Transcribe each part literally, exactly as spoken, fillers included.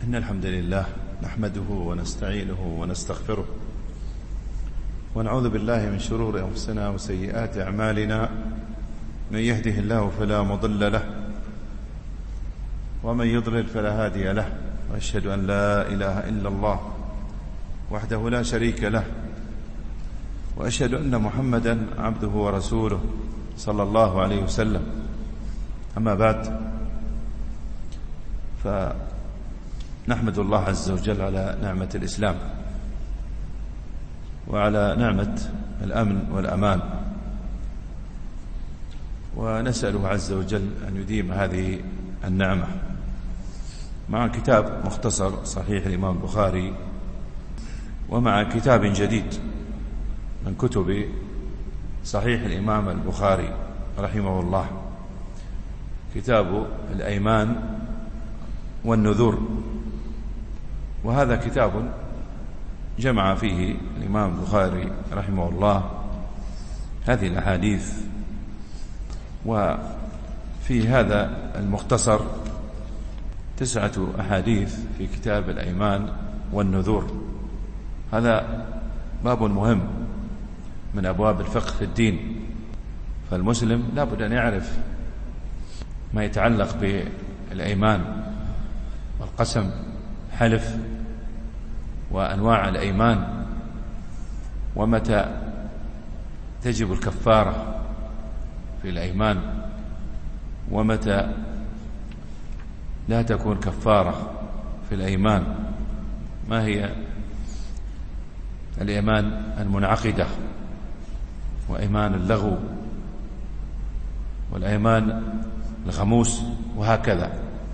إن الحمد لله نحمده ونستعينه ونستغفره ونعوذ بالله من شرور أنفسنا وسيئات أعمالنا. من يهده الله فلا مضل له ومن يضلل فلا هادي له، وأشهد أن لا إله إلا الله وحده لا شريك له، وأشهد أن محمدا عبده ورسوله صلى الله عليه وسلم. أما بعد، فنحمد الله عز وجل على نعمة الإسلام وعلى نعمة الأمن والأمان، ونسأله عز وجل أن يديم هذه النعمة مع كتاب مختصر صحيح الإمام البخاري، ومع كتاب جديد من كتب صحيح الإمام البخاري رحمه الله، كتاب الأيمان والنذور. وهذا كتاب جمع فيه الإمام البخاري رحمه الله هذه الأحاديث. وفي هذا المختصر تسعة أحاديث في كتاب الأيمان والنذور. هذا باب مهم من أبواب الفقه في الدين، فالمسلم لا بد أن يعرف ما يتعلق بالأيمان والقسم، حلف وأنواع الأيمان، ومتى تجب الكفارة في الأيمان، ومتى لا تكون كفارة في الأيمان، ما هي الأيمان المنعقدة وأيمان اللغو والأيمان الغموس، وهكذا.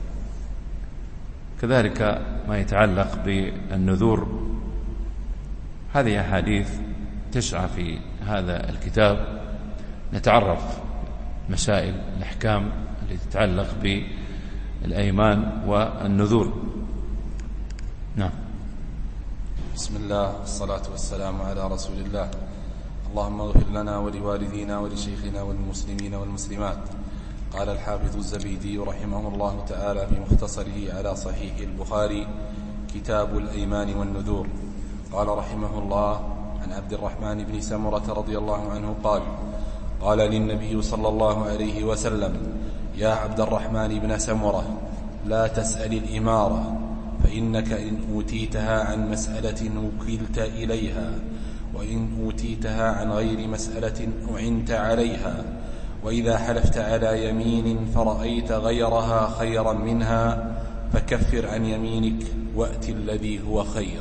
كذلك ما يتعلق بالنذور. هذه أحاديث تسعة في هذا الكتاب، نتعرف مسائل الأحكام التي تتعلق بالأيمان والنذور. نعم. بسم الله والصلاة والسلام على رسول الله. اللهم اغفر لنا ولوالدينا ولشيخنا والمسلمين والمسلمات. قال الحافظ الزبيدي رحمه الله تعالى في مختصره على صحيح البخاري: كتاب الأيمان والنذور. قال رحمه الله: عن عبد الرحمن بن سمرة رضي الله عنه قال: قال للنبي صلى الله عليه وسلم: يا عبد الرحمن بن سمرة، لا تسأل الإمارة، فإنك إن أوتيتها عن مسألة وكلت إليها، وإن أوتيتها عن غير مسألة أعنت عليها، وإذا حلفت على يمين فرأيت غيرها خيرا منها فكفر عن يمينك وأت الذي هو خير.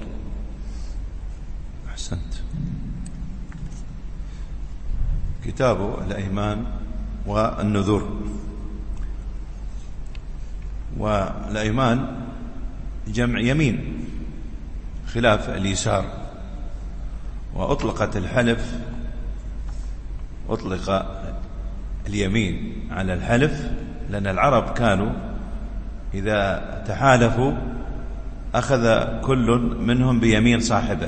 أحسنت. كتاب الأيمان والنذور. والأيمان جمع يمين خلاف اليسار. وأطلقت الحلف أطلق اليمين على الحلف لأن العرب كانوا إذا تحالفوا أخذ كل منهم بيمين صاحبه،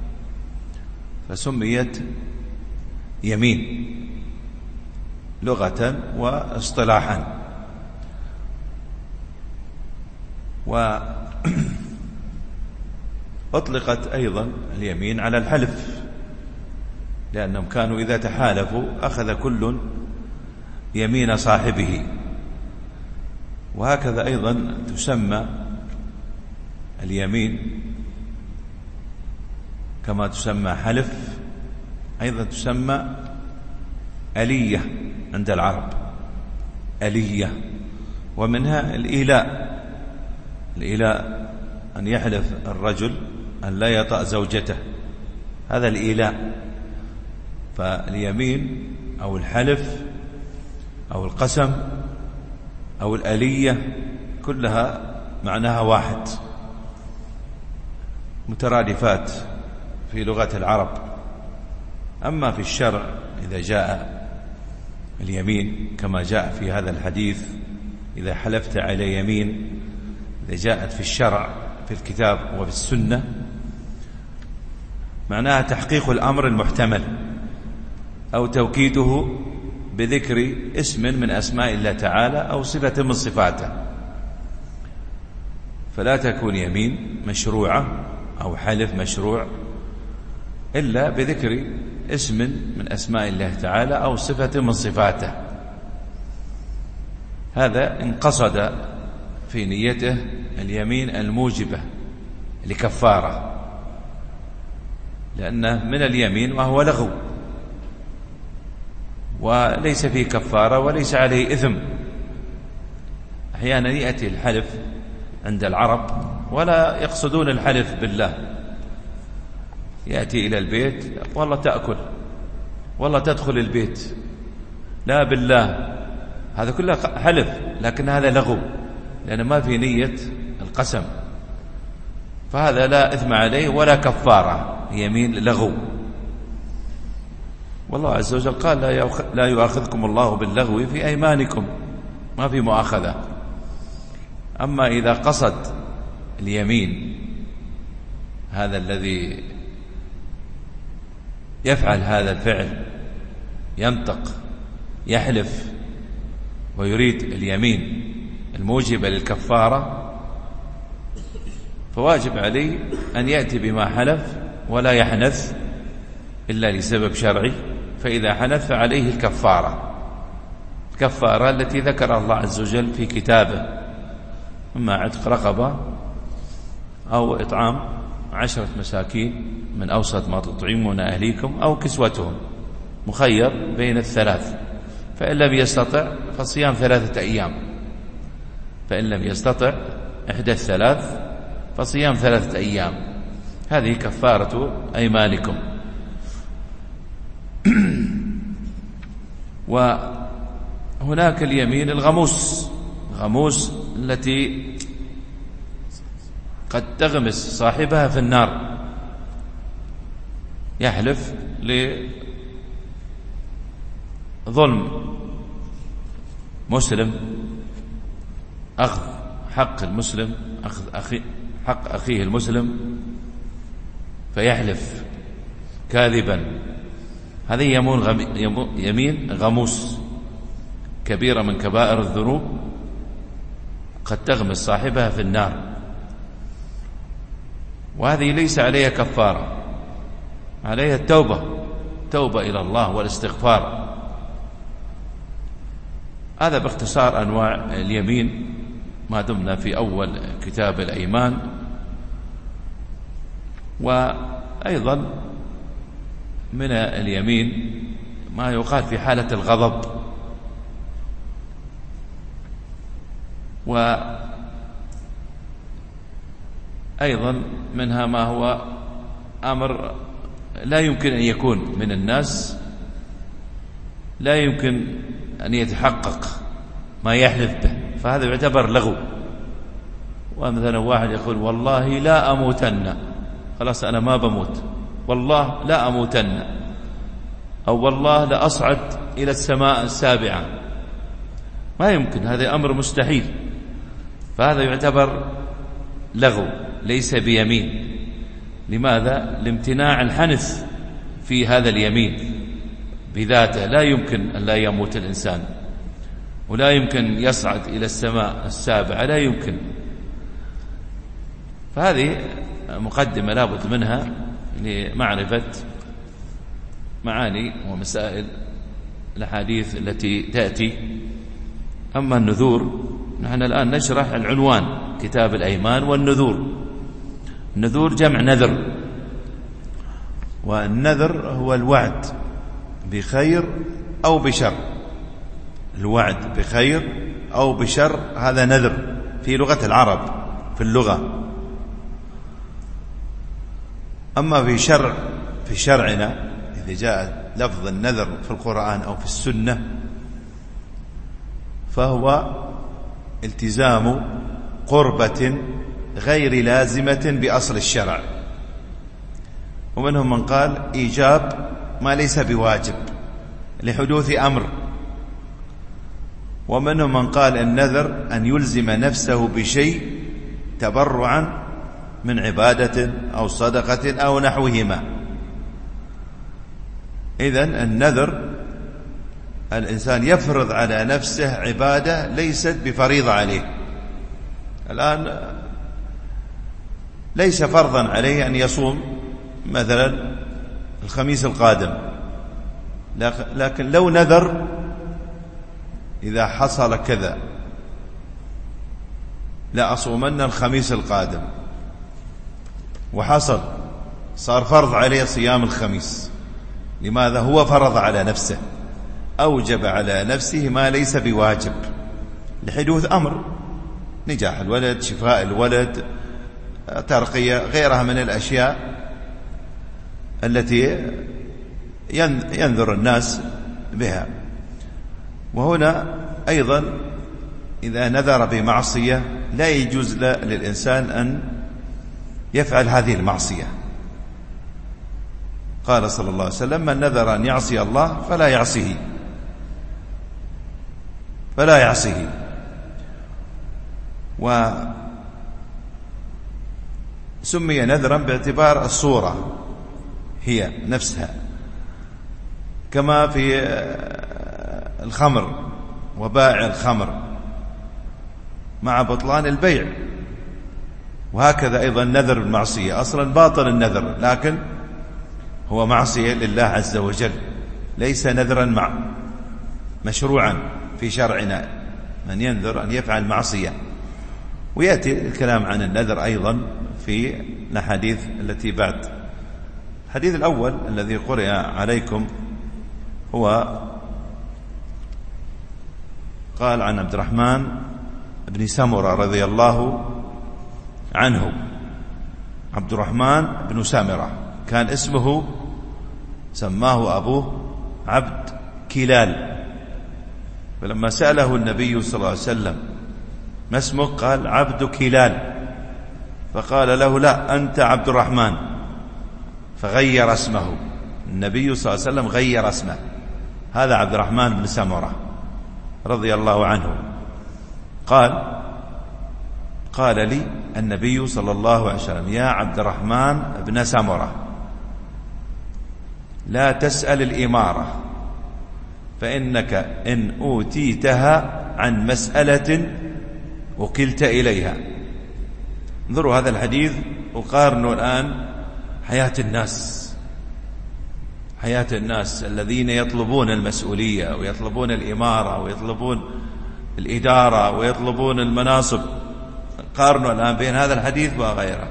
فسميت يمين لغة واصطلاحا. وأطلقت أيضا اليمين على الحلف لأنهم كانوا إذا تحالفوا أخذ كل يمين صاحبه. وهكذا أيضا تسمى اليمين كما تسمى حلف، أيضا تسمى ألية عند العرب، ألية. ومنها الإيلاء. الإيلاء أن يحلف الرجل أن لا يطأ زوجته، هذا الإيلاء. فاليمين أو الحلف أو القسم أو الألية كلها معناها واحد، مترادفات في لغة العرب. أما في الشرع إذا جاء اليمين كما جاء في هذا الحديث: إذا حلفت على يمين، إذا جاءت في الشرع في الكتاب وفي السنة معناها تحقيق الأمر المحتمل أو توكيده بذكر اسم من أسماء الله تعالى أو صفة من صفاته. فلا تكون يمين مشروعة أو حلف مشروع إلا بذكر اسم من أسماء الله تعالى أو صفة من صفاته. هذا إن قصد في نيته اليمين الموجبة لكفارة، لأنه من اليمين وهو لغو وليس فيه كفارة وليس عليه إثم. أحيانا يأتي الحلف عند العرب ولا يقصدون الحلف بالله، يأتي إلى البيت والله تأكل والله تدخل البيت، لا بالله، هذا كله حلف لكن هذا لغو لأن ما في نية القسم، فهذا لا إثم عليه ولا كفارة، يمين لغو. والله عز وجل قال لا يؤاخذكم الله باللغو في أيمانكم، ما في مؤاخذة. أما إذا قصد اليمين هذا الذي يفعل هذا الفعل ينطق يحلف ويريد اليمين الموجبة للكفارة، فواجب عليه أن يأتي بما حلف ولا يحنث إلا لسبب شرعي، فإذا حنث فعليه الكفارة، الكفارة التي ذكرها الله عز وجل في كتابه، إما عتق رقبة أو إطعام عشرة مساكين من أوسط ما تطعمون أهليكم أو كسوتهم، مخير بين الثلاث، فإن لم يستطع فصيام ثلاثة أيام، فإن لم يستطع إحدى الثلاث فصيام ثلاثة أيام، هذه كفارة أيمانكم. وهناك اليمين الغموس، غموس التي قد تغمس صاحبها في النار، يحلف لظلم مسلم، أخذ حق المسلم، أخذ أخي حق أخيه المسلم، فيحلف كاذبا، هذه يمين غموس، كبيرة من كبائر الذنوب قد تغمس صاحبها في النار، وهذه ليس عليها كفارة، عليها التوبة، توبة إلى الله والاستغفار. هذا باختصار أنواع اليمين ما دمنا في أول كتاب الأيمان. وأيضا من اليمين ما يقال في حالة الغضب، وأيضا منها ما هو أمر لا يمكن أن يكون من الناس، لا يمكن أن يتحقق ما يحلف به، فهذا يعتبر لغو. ومثلا واحد يقول والله لا أموتن، خلاص أنا ما بموت، والله لا أموتن، أو والله لا أصعد إلى السماء السابعة، ما يمكن، هذا أمر مستحيل، فهذا يعتبر لغو ليس بيمين. لماذا؟ لامتناع الحنث في هذا اليمين بذاته، لا يمكن أن لا يموت الإنسان، ولا يمكن يصعد إلى السماء السابعة، لا يمكن. فهذه مقدمة لابد منها لمعرفة معاني ومسائل الحديث التي تأتي. أما النذور، نحن الآن نشرح العنوان، كتاب الأيمان والنذور. النذور جمع نذر، والنذر هو الوعد بخير أو بشر، الوعد بخير أو بشر هذا نذر في لغة العرب في اللغة. أما في شرع في شرعنا إذا جاء لفظ النذر في القرآن أو في السنة فهو التزام قربة غير لازمة بأصل الشرع، ومنهم من قال إيجاب ما ليس بواجب لحدوث أمر، ومنهم من قال النذر أن يلزم نفسه بشيء تبرعا من عبادة أو صدقة أو نحوهما. إذن النذر الإنسان يفرض على نفسه عبادة ليست بفريضة عليه. الآن ليس فرضا عليه أن يصوم مثلا الخميس القادم، لكن لو نذر إذا حصل كذا لا أصومن الخميس القادم، وحصل صار فرض عليه صيام الخميس. لماذا؟ هو فرض على نفسه، أوجب على نفسه ما ليس بواجب لحدوث أمر، نجاح الولد، شفاء الولد، ترقية، غيرها من الأشياء التي ينذر الناس بها. وهنا أيضا إذا نذر بمعصية لا يجوز للإنسان أن يفعل هذه المعصية. قال صلى الله عليه وسلم: من نذر أن يعصي الله فلا يعصيه فلا يعصيه وسمي نذرا باعتبار الصورة هي نفسها، كما في الخمر وبائع الخمر مع بطلان البيع. وهكذا أيضا نذر المعصية أصلا باطل النذر، لكن هو معصية لله عز وجل، ليس نذرا مع مشروعا في شرعنا من ينذر أن يفعل معصية. ويأتي الكلام عن النذر أيضا في الأحاديث التي بعد. الحديث الأول الذي قرئ عليكم هو قال عن عبد الرحمن بن سمرة رضي الله عنه. عبد الرحمن بن سمرة كان اسمه، سماه أبوه عبد كلال، فلما سأله النبي صلى الله عليه وسلم ما اسمك؟ قال عبد كلال، فقال له: لا، أنت عبد الرحمن، فغير اسمه. النبي صلى الله عليه وسلم غير اسمه، هذا عبد الرحمن بن سمرة رضي الله عنه. قال قال لي النبي صلى الله عليه وسلم: يا عبد الرحمن بن سمرة، لا تسأل الإمارة، فإنك إن أوتيتها عن مسألة وكلت إليها. انظروا هذا الحديث وقارنوا الآن حياة الناس حياة الناس الذين يطلبون المسؤولية ويطلبون الإمارة ويطلبون الإدارة ويطلبون المناصب. قارنوا الآن بين هذا الحديث وغيره.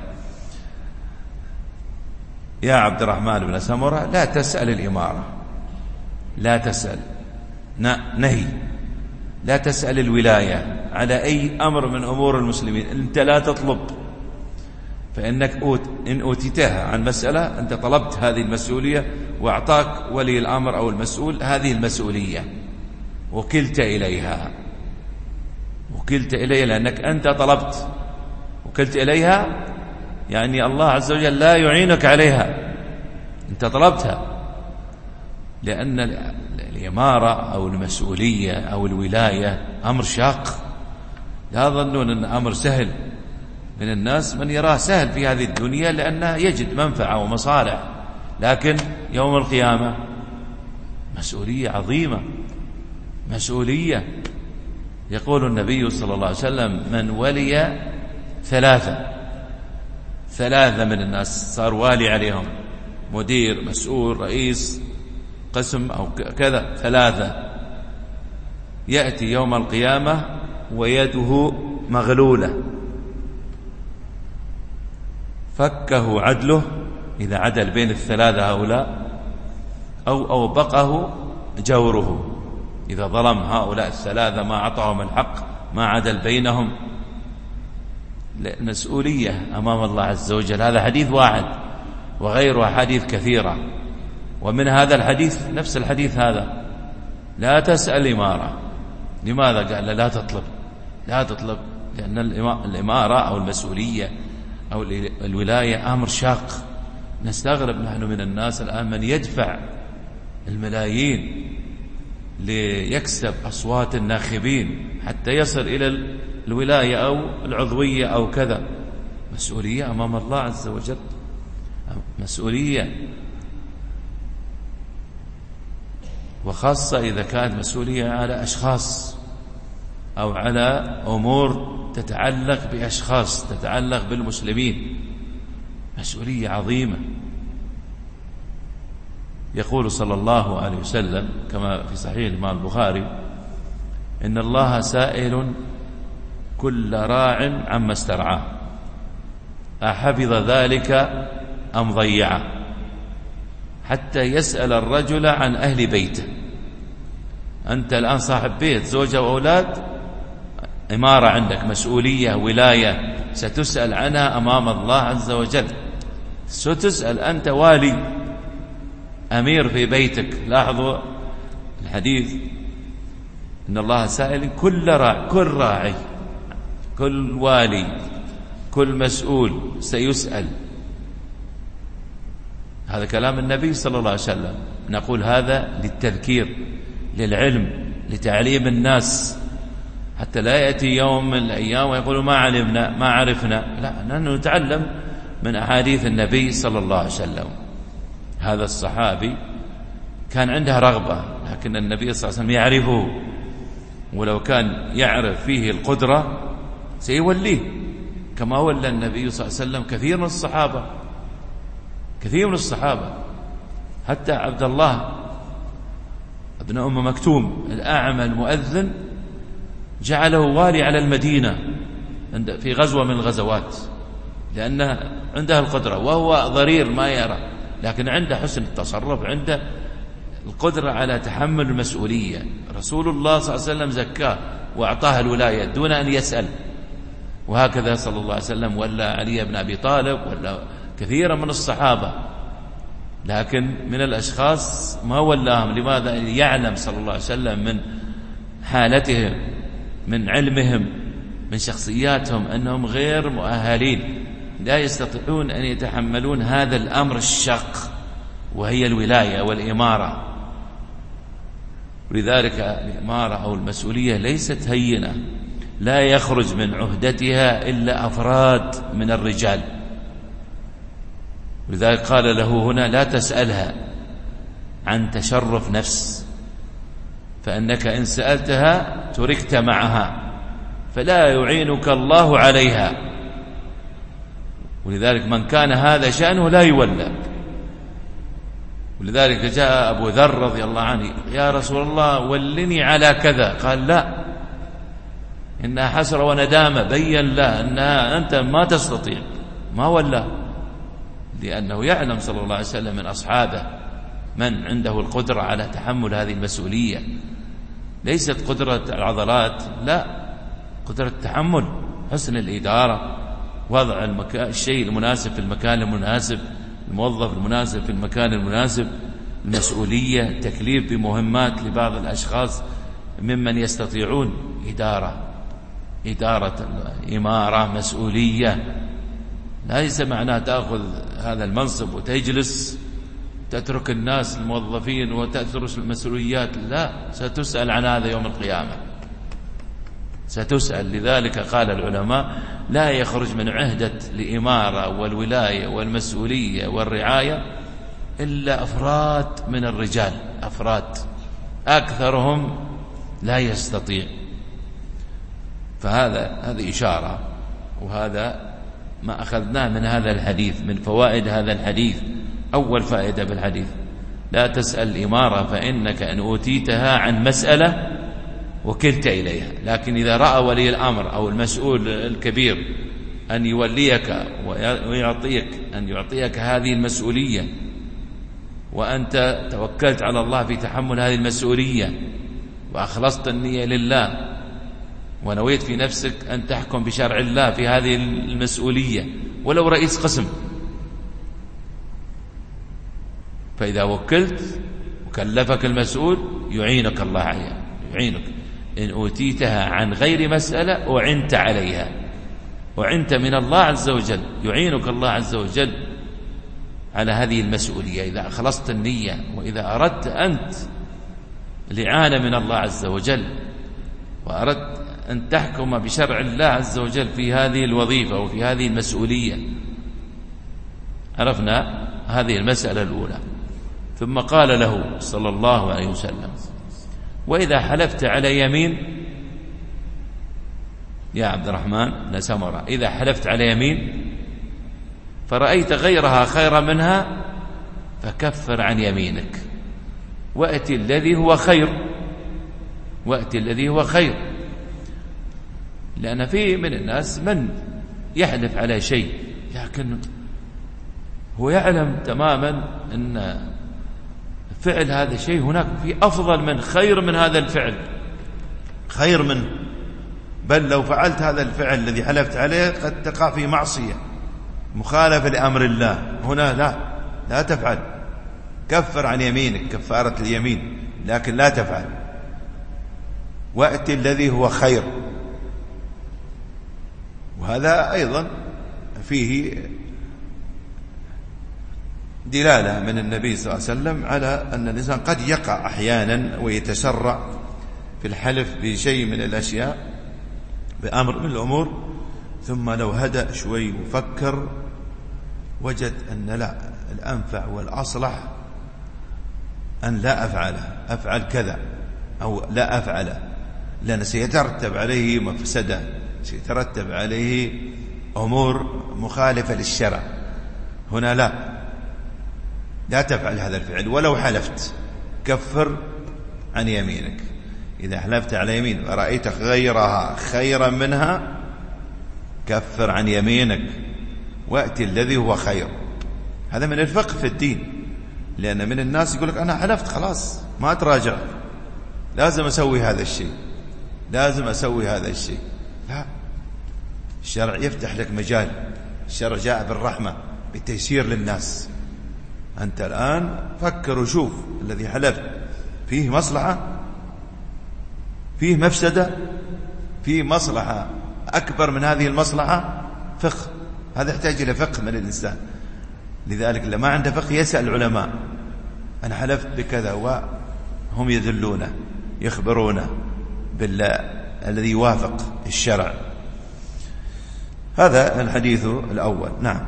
يا عبد الرحمن بن سمرة، لا تسأل الإمارة، لا تسأل نهي، لا تسأل الولاية على أي أمر من أمور المسلمين، أنت لا تطلب، فإنك أوت إن أوتيتها عن مسألة، أنت طلبت هذه المسؤولية وأعطاك ولي الأمر أو المسؤول هذه المسؤولية، وكلت إليها وكلت إليها لأنك أنت طلبت، وكلت إليها يعني الله عز وجل لا يعينك عليها، أنت طلبتها. لأن الإمارة أو المسؤولية أو الولاية أمر شاق، لا ظنون أن أمر سهل. من الناس من يراه سهل في هذه الدنيا لأنه يجد منفعة ومصالح، لكن يوم القيامة مسؤولية عظيمة، مسؤولية. يقول النبي صلى الله عليه وسلم: من ولي ثلاثة ثلاثة من الناس صار والي عليهم، مدير، مسؤول، رئيس قسم أو كذا، ثلاثة، يأتي يوم القيامة ويده مغلولة، فكه عدله إذا عدل بين الثلاثة هؤلاء، أو أوبقه جوره إذا ظلم هؤلاء الثلاثة ما أعطاهم الحق، ما عدل بينهم. مسؤولية أمام الله عز وجل. هذا حديث واحد وغيره حديث كثيرة، ومن هذا الحديث نفس الحديث هذا: لا تسأل إمارة. لماذا؟ قال لا تطلب، لا تطلب، لأن الإمارة أو المسؤولية أو الولاية أمر شاق. نستغرب نحن من الناس الآن من يدفع الملايين ليكسب أصوات الناخبين حتى يصل إلى الولاية أو العضوية أو كذا. مسؤولية أمام الله عز وجل، مسؤولية، وخاصة إذا كانت مسؤولية على أشخاص أو على أمور تتعلق بأشخاص، تتعلق بالمسلمين. مسؤولية عظيمة. يقول صلى الله عليه وسلم كما في صحيح الإمام البخاري: إن الله سائل كل راع عما استرعاه أحفظ ذلك أم ضيعه، حتى يسأل الرجل عن أهل بيته. أنت الآن صاحب بيت، زوجة وأولاد، إمارة عندك، مسؤولية، ولاية، ستسأل عنها أمام الله عز وجل. ستسأل، أنت والي أمير في بيتك. لاحظوا الحديث: إن الله سائل كل راعي، كل راعي، كل والي، كل مسؤول سيسأل. هذا كلام النبي صلى الله عليه وسلم. نقول هذا للتذكير، للعلم، لتعليم الناس، حتى لا يأتي يوم من الأيام ويقولوا ما علمنا ما عرفنا. لا، نحن نتعلم من أحاديث النبي صلى الله عليه وسلم. هذا الصحابي كان عنده رغبة، لكن النبي صلى الله عليه وسلم يعرفه، ولو كان يعرف فيه القدرة سيوليه، كما ولى النبي صلى الله عليه وسلم كثير من الصحابة، كثير من الصحابة، حتى عبد الله ابن أم مكتوم الأعمى المؤذن جعله والي على المدينة في غزوة من الغزوات، لأنه عنده القدرة، وهو ضرير ما يرى، لكن عنده حسن التصرف، عنده القدرة على تحمل المسؤولية. رسول الله صلى الله عليه وسلم زكاه وأعطاه الولاية دون أن يسأل. وهكذا صلى الله عليه وسلم ولى علي بن أبي طالب، ولا كثيرا من الصحابة، لكن من الأشخاص ما ولاهم. لماذا؟ يعلم صلى الله عليه وسلم من حالتهم، من علمهم، من شخصياتهم، أنهم غير مؤهلين، لا يستطيعون أن يتحملون هذا الأمر الشاق، وهي الولاية والإمارة. ولذلك الإمارة أو المسؤولية ليست هينة، لا يخرج من عهدتها إلا أفراد من الرجال. ولذلك قال له هنا: لا تسألها عن تشرف نفس، فإنك إن سألتها تركت معها، فلا يعينك الله عليها. ولذلك من كان هذا شأنه لا يولى. ولذلك جاء أبو ذر رضي الله عنه: يا رسول الله ولني على كذا. قال: لا، إنها حسرة وندامة. بين له أنها أنت ما تستطيع، ما ولا، لأنه يعلم صلى الله عليه وسلم من أصحابه من عنده القدرة على تحمل هذه المسؤولية. ليست قدرة العضلات، لا، قدرة التحمل، حسن الإدارة، وضع المكان الشيء المناسب في المكان المناسب، الموظف المناسب في المكان المناسب، المسؤولية، تكليف بمهمات لبعض الأشخاص ممن يستطيعون إدارة إدارة إمارة، مسؤولية. ليس معناه تأخذ هذا المنصب وتجلس تترك الناس الموظفين وتترك المسؤوليات. لا، ستسأل عن هذا يوم القيامة، ستسأل. لذلك قال العلماء: لا يخرج من عهدة الإمارة والولاية والمسؤولية والرعاية إلا أفراد من الرجال، أفراد، أكثرهم لا يستطيع. فهذا هذه إشارة، وهذا ما أخذناه من هذا الحديث، من فوائد هذا الحديث. أول فائدة بالحديث: لا تسأل الإمارة، فإنك إن أوتيتها عن مسألة وكلت إليها. لكن إذا رأى ولي الأمر أو المسؤول الكبير أن يوليك ويعطيك أن يعطيك هذه المسؤولية، وأنت توكلت على الله في تحمل هذه المسؤولية، وأخلصت النية لله، ونويت في نفسك أن تحكم بشرع الله في هذه المسؤولية، ولو رئيس قسم، فإذا وكلت وكلفك المسؤول يعينك الله عليها، يعينك. إن أوتيتها عن غير مسألة أعنت عليها، أعنت من الله عز وجل، يعينك الله عز وجل على هذه المسؤولية إذا أخلصت النية، وإذا أردت أنت الإعانة من الله عز وجل، وأردت أن تحكم بشرع الله عز وجل في هذه الوظيفة وفي هذه المسؤولية. عرفنا هذه المسألة الأولى. ثم قال له صلى الله عليه وسلم: وإذا حلفت على يمين يا عبد الرحمن بن سمرة، إذا حلفت على يمين فرأيت غيرها خيرا منها فكفر عن يمينك وأتي الذي هو خير وأتي الذي هو خير. لأن في من الناس من يحلف على شيء لكن هو يعلم تماما أن فعل هذا الشيء هناك في أفضل من خير من هذا الفعل، خير منه، بل لو فعلت هذا الفعل الذي حلفت عليه قد تقع في معصية مخالفة لأمر الله. هنا لا لا تفعل، كفر عن يمينك كفارة اليمين، لكن لا تفعل. وأتي الذي هو خير. وهذا أيضا فيه دلالة من النبي صلى الله عليه وسلم على أن الإنسان قد يقع أحيانا ويتسرع في الحلف بشيء من الأشياء بأمر من الأمور، ثم لو هدأ شوي وفكر وجد أن لا، الأنفع والأصلح أن لا أفعله، أفعل كذا أو لا أفعله، لأن سيترتب عليه مفسدة، سيترتب عليه أمور مخالفة للشرع. هنا لا لا تفعل هذا الفعل ولو حلفت، كفر عن يمينك. إذا حلفت على يمين ورأيت غيرها خيرا منها كفر عن يمينك وأتي الذي هو خير. هذا من الفقه في الدين، لأن من الناس يقول لك أنا حلفت خلاص ما أتراجع، لازم أسوي هذا الشيء، لازم أسوي هذا الشيء. لا، الشرع يفتح لك مجال. الشرع جاء بالرحمة بالتيسير للناس. أنت الآن فكر وشوف الذي حلفت فيه مصلحة، فيه مفسدة، فيه مصلحة أكبر من هذه المصلحة. فقه، هذا يحتاج إلى فقه من الإنسان. لذلك لما عنده فقه يسأل العلماء، أنا حلفت بكذا، وهم يدلونه يخبرونه بالله الذي يوافق الشرع. هذا الحديث الأول. نعم.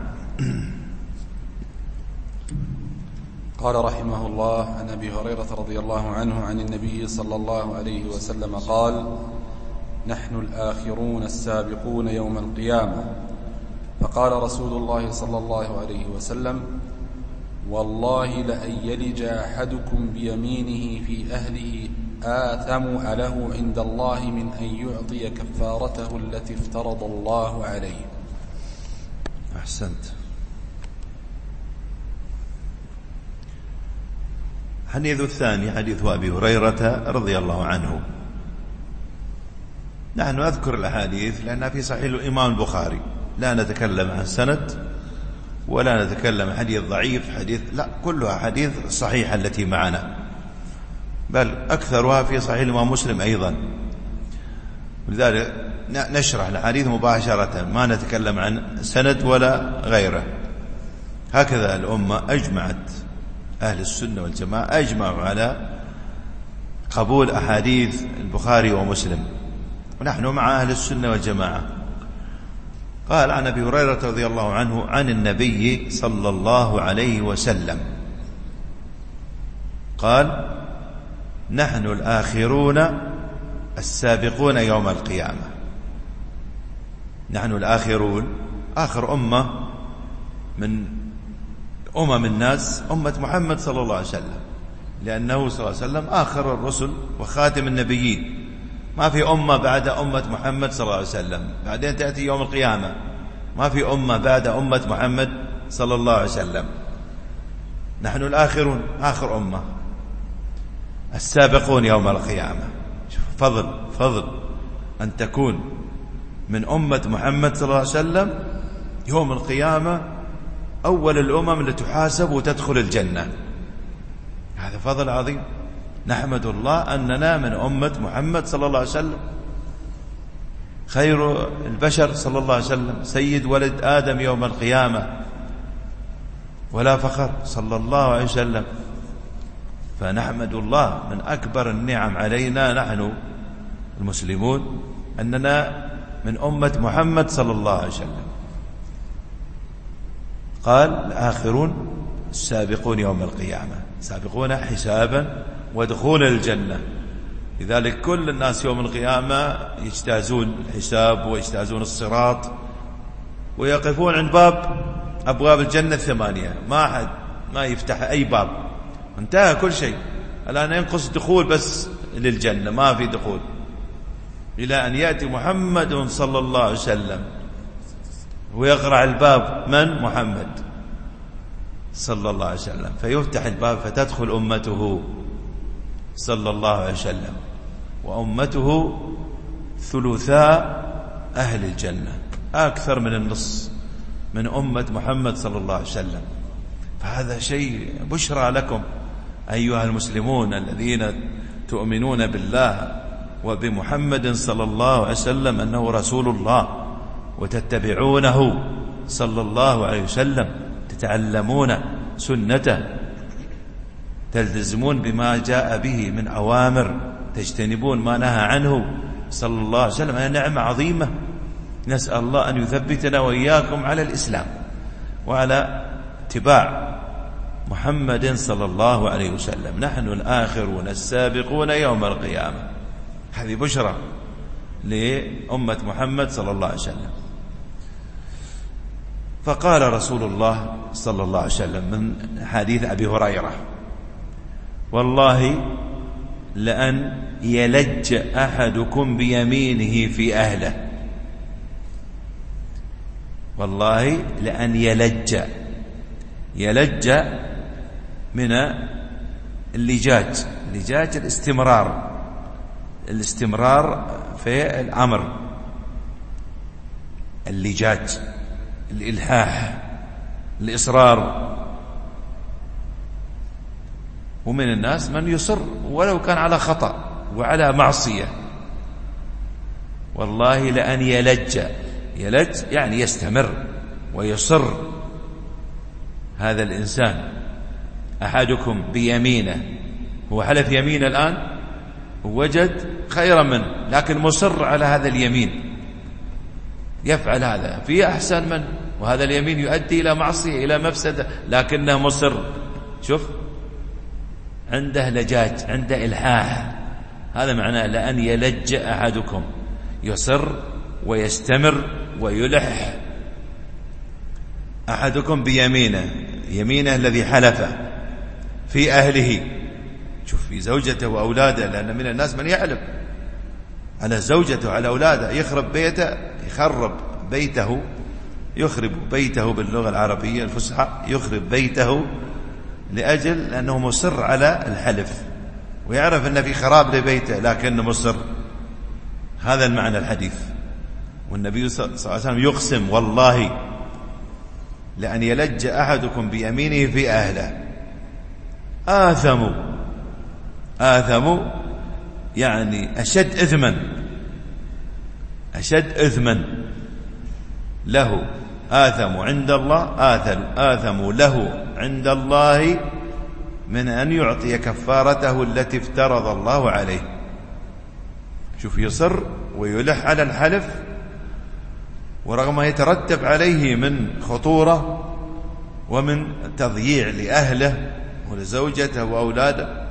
قال رحمه الله: عن أبي هريرة رضي الله عنه عن النبي صلى الله عليه وسلم قال: نحن الآخرون السابقون يوم القيامة. فقال رسول الله صلى الله عليه وسلم: والله لأن يلج أحدكم بيمينه في أهله آثم له عند الله من أن يعطي كفارته التي افترض الله عليه. أحسنت. الحديث الثاني حديث أبي هريرة رضي الله عنه. نحن نذكر الأحاديث لأنها في صحيح الإمام البخاري، لا نتكلم عن سند ولا نتكلم عن حديث ضعيف، حديث لا، كلها حديث صحيحة التي معنا، بل أكثرها في صحيح الإمام مسلم أيضا. لذلك نشرح الحديث مباشرة، ما نتكلم عن سند ولا غيره. هكذا الأمة أجمعت، أهل السنة والجماعة أجمعوا على قبول أحاديث البخاري ومسلم، ونحن مع أهل السنة والجماعة. قال عن أبي هريرة رضي الله عنه عن النبي صلى الله عليه وسلم قال: نحن الآخرون السابقون يوم القيامة. نحن الآخرون، آخر أمة من أمم الناس أمة محمد صلى الله عليه وسلم، لأنه صلى الله عليه وسلم آخر الرسل وخاتم النبيين. ما في أمة بعد أمة محمد صلى الله عليه وسلم، بعدين تأتي يوم القيامة ما في أمة بعد أمة محمد صلى الله عليه وسلم. نحن الآخرون، آخر أمة، السابقون يوم القيامة. فضل فضل أن تكون من أمة محمد صلى الله عليه وسلم يوم القيامة أول الأمم التي تحاسب وتدخل الجنة. هذا فضل عظيم، نحمد الله أننا من أمة محمد صلى الله عليه وسلم، خير البشر صلى الله عليه وسلم، سيد ولد آدم يوم القيامة ولا فخر صلى الله عليه وسلم. فنحمد الله، من أكبر النعم علينا نحن المسلمون أننا من أمة محمد صلى الله عليه وسلم. قال: الآخرون السابقون يوم القيامة، سابقون حسابا ودخول الجنة. لذلك كل الناس يوم القيامة يجتازون الحساب ويجتازون الصراط ويقفون عند باب أبواب الجنة ثمانية، ما أحد ما يفتح أي باب، انتهى كل شيء. الآن ينقص دخول بس للجنة، ما في دخول إلى أن يأتي محمد صلى الله عليه وسلم ويقرع الباب. من؟ محمد صلى الله عليه وسلم، فيفتح الباب فتدخل أمته صلى الله عليه وسلم، وأمته ثلثاء أهل الجنة، أكثر من النص من أمة محمد صلى الله عليه وسلم. فهذا شيء بشرى لكم أيها المسلمون الذين تؤمنون بالله وبمحمد صلى الله عليه وسلم أنه رسول الله، وتتبعونه صلى الله عليه وسلم، تتعلمون سنته، تلتزمون بما جاء به من أوامر، تجتنبون ما نهى عنه صلى الله عليه وسلم. هذه نعمة عظيمة، نسأل الله أن يثبتنا وإياكم على الإسلام وعلى اتباع محمد صلى الله عليه وسلم. نحن الآخرون السابقون يوم القيامة. هذه بشرى لأمة محمد صلى الله عليه وسلم. فقال رسول الله صلى الله عليه وسلم من حديث أبي هريرة: والله لأن يلج أحدكم بيمينه في أهله. والله لأن يلج، يلج من اللجاج، اللجاج الاستمرار، الاستمرار في الأمر، اللجاج الإلحاح، الإصرار. ومن الناس من يصر ولو كان على خطأ وعلى معصية. والله لأن يلج، يلج يعني يستمر ويصر هذا الإنسان أحدكم بيمينه، هو حلف يمين الآن ووجد خيرا منه لكن مصر على هذا اليمين، يفعل هذا في أحسن منه، وهذا اليمين يؤدي إلى معصية إلى مفسدة لكنه مصر. شوف، عنده لجاج، عنده إلحاح. هذا معناه لأن يلج أحدكم، يصر ويستمر ويلح أحدكم بيمينه، يمينه الذي حلفه في أهله. شوف، في زوجته وأولاده، لأن من الناس من يحلف على زوجته وعلى أولاده، يخرب بيته، يخرب بيته، يخرب بيته باللغة العربية الفصحى، يخرب بيته لأجل أنه مصر على الحلف، ويعرف أن في خراب لبيته لكنه مصر. هذا المعنى الحديث. والنبي صلى الله عليه وسلم يقسم: والله لأن يلج أحدكم بيمينه في أهله. آثموا، آثموا يعني أشد إثما، أشد إثما له، آثموا عند الله، آثموا له عند الله من أن يعطي كفارته التي افترض الله عليه. شوف، يصر ويلح على الحلف ورغم ما يترتب عليه من خطورة ومن تضييع لأهله ولزوجته وأولاده،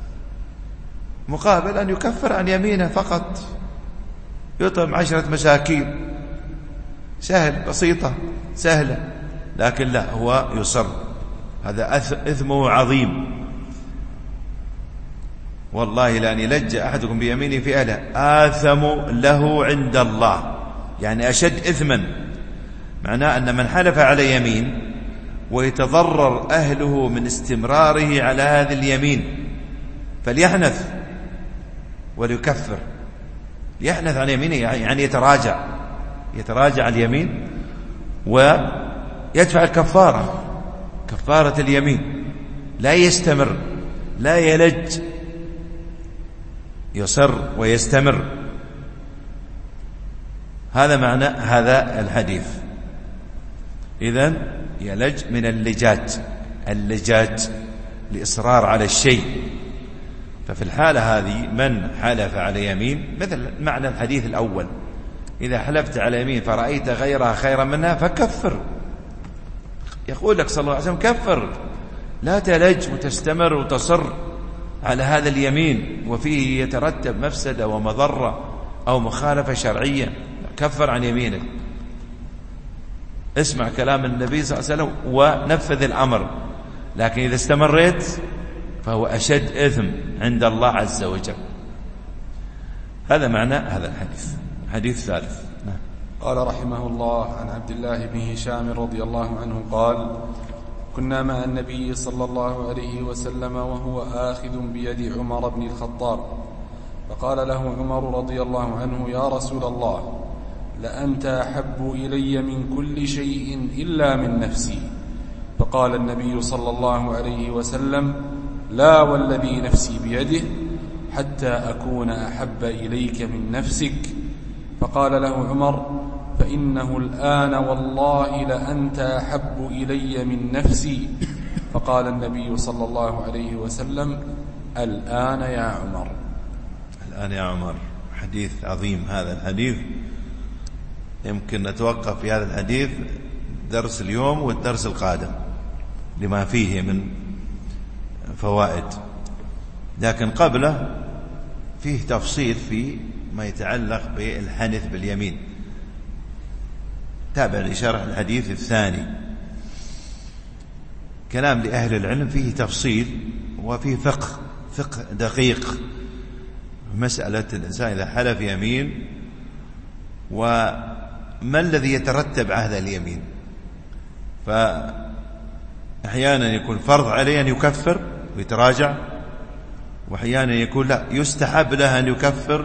مقابل أن يكفر عن يمينه فقط، يطعم عشرة مساكين، سهل، بسيطة سهلة، لكن لا، هو يصر. هذا إثمه عظيم. والله لأن يلج أحدكم بيمينه في أهله آثم له عند الله، يعني أشد إثما. معناه أن من حلف على يمين ويتضرر أهله من استمراره على هذه اليمين فليحنث وليكفر. يحنث عن يمينه يعني يتراجع، يتراجع اليمين ويدفع الكفارة، كفارة اليمين، لا يستمر، لا يلج، يصر ويستمر. هذا معنى هذا الحديث. إذن يلج من اللجاج، اللجاج الإصرار على الشيء. ففي الحالة هذه من حلف على يمين مثل معنى الحديث الأول: إذا حلفت على يمين فرأيت غيرها خيرا منها فكفر. يقول لك صلى الله عليه وسلم: كفر، لا تلج وتستمر وتصر على هذا اليمين وفيه يترتب مفسدة ومضرة أو مخالفة شرعية. كفر عن يمينك. اسمع كلام النبي صلى الله عليه وسلم ونفذ الأمر، لكن إذا استمريت فهو أشد إثم عند الله عز وجل. هذا معنى هذا الحديث. حديث ثالث. نعم. قال رحمه الله عن عبد الله بن هشام رضي الله عنه قال: كنا مع النبي صلى الله عليه وسلم وهو آخذ بيد عمر بن الخطاب، فقال له عمر رضي الله عنه: يا رسول الله، لأنت أحب إلي من كل شيء إلا من نفسي. فقال النبي صلى الله عليه وسلم: لا والذي نفسي بيده حتى أكون أحب إليك من نفسك. فقال له عمر: فإنه الآن والله لأنت أحب إلي من نفسي. فقال النبي صلى الله عليه وسلم: الآن يا عمر. الآن يا عمر. حديث عظيم هذا الحديث، يمكن نتوقف في هذا الحديث درس اليوم والدرس القادم لما فيه من فوائد، لكن قبله فيه تفصيل في ما يتعلق بالحنث باليمين. تابع لشرح الحديث الثاني. كلام لأهل العلم فيه تفصيل وفيه فقه فقه دقيق. مسألة الإنسان إذا حلف يمين وما الذي يترتب على هذا اليمين، فأحيانا يكون فرض عليه أن يكفر ويتراجع، وأحيانا يكون لا يستحب له أن يكفر،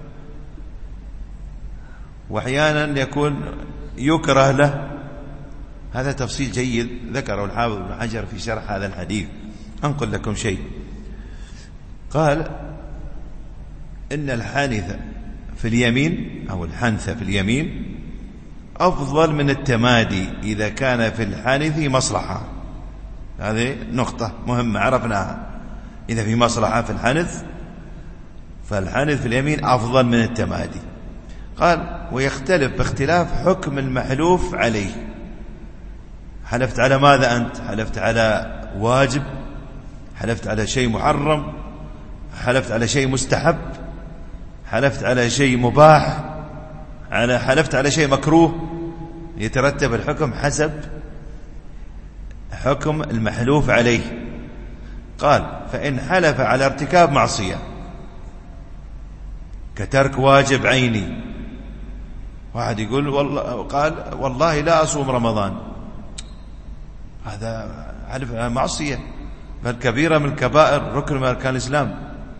وأحيانا يكون يكره له. هذا تفصيل جيد ذكره الحافظ ابن حجر في شرح هذا الحديث. أنقل لكم شيء. قال إن الحانث في اليمين أو الحنث في اليمين أفضل من التمادي إذا كان في الحانث مصلحة. هذه نقطة مهمة عرفناها. إذا في مصلحة في الحنث فالحنث في اليمين أفضل من التمادي. قال: ويختلف باختلاف حكم المحلوف عليه. حلفت على ماذا أنت؟ حلفت على واجب، حلفت على شيء محرم، حلفت على شيء مستحب، حلفت على شيء مباح، على حلفت على شيء مكروه. يترتب الحكم حسب حكم المحلوف عليه. قال: فإن حلف على ارتكاب معصية كترك واجب عيني، واحد يقول والله قال والله لا أصوم رمضان، هذا حلف معصية، بل كبيرة من الكبائر، ركن من أركان الإسلام.